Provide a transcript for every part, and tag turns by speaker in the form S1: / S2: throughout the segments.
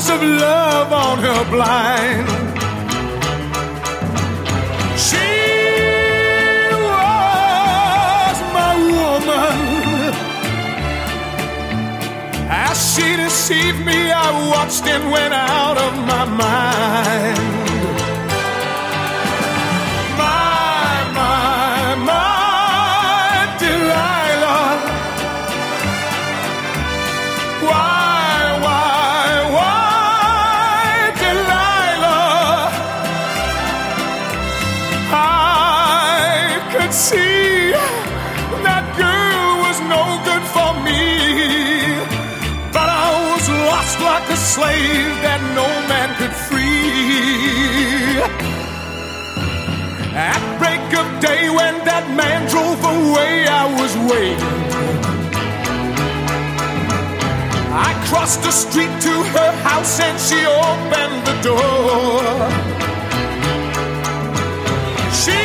S1: of love on her blind. She was my woman. As she deceived me, I watched and went out of my mind. See, that girl was no good for me, but I was lost like a slave that no man could free. At break of day when that man drove away, I was waiting. I crossed the street to her house and she opened the door. She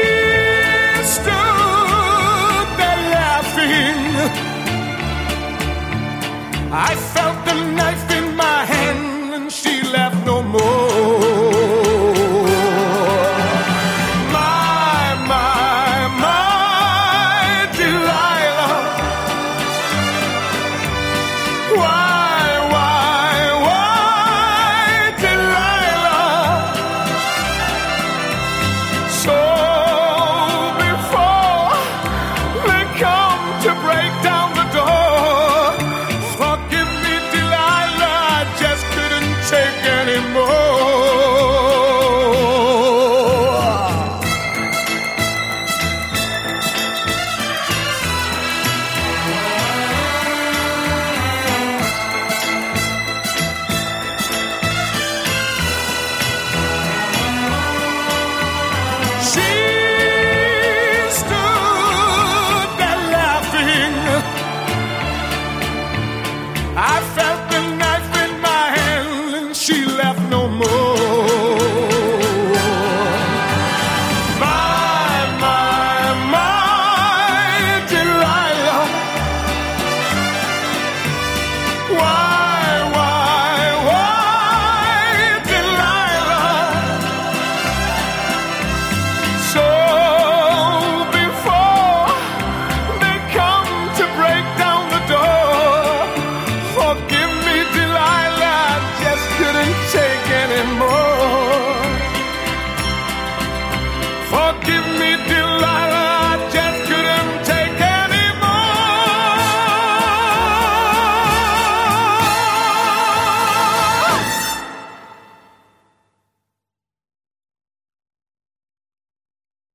S1: I felt the knife in my hand and she laughed no more. My Delilah. Why, Delilah? So before they come to break